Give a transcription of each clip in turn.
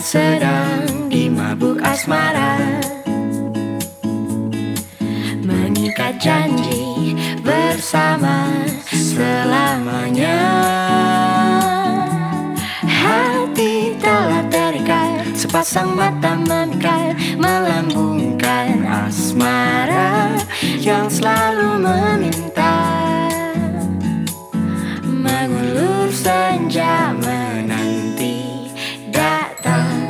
sedang dimabuk asmara, mengikat janji bersama selamanya. Hati telah terikat, sepasang mata memikat, melambungkan asmara yang selalu meminta. Mengulur senja menanti datang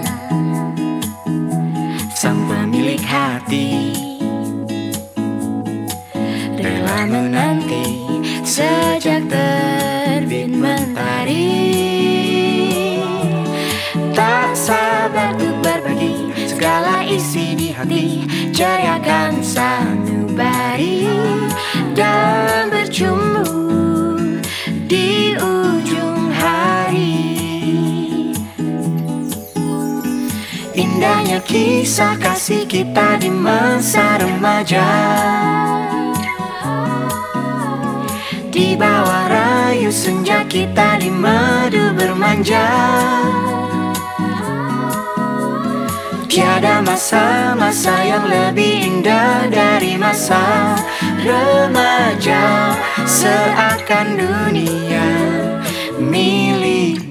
sang pemilik hati, rela menanti sejak terbit mentari. Tak sabar untuk berbagi segala isi di hati, ceriakan sanubari dan bercumbu di ujung hari. Indahnya kisah kasih kita di masa remaja, di bawah rayu senja kita di madu bermanja. Tiada masa-masa yang lebih indah dari masa remaja, seakan dunia milik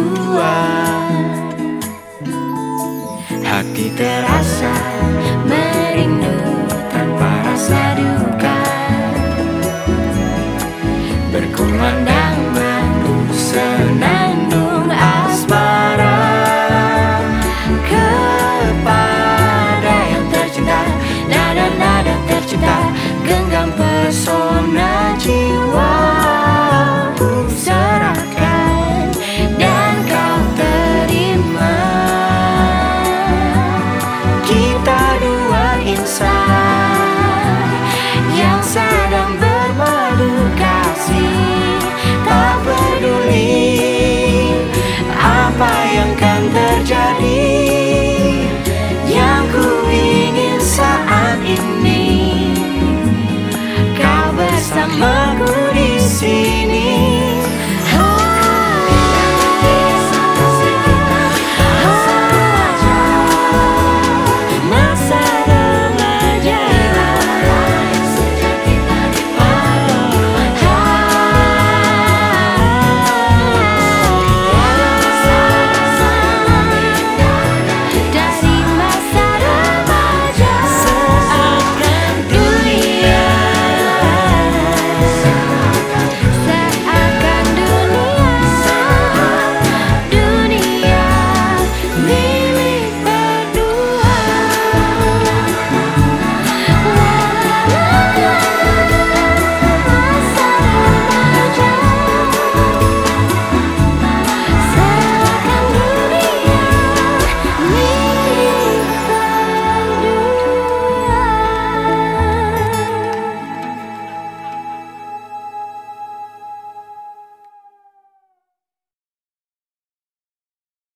berdua. Hati terasa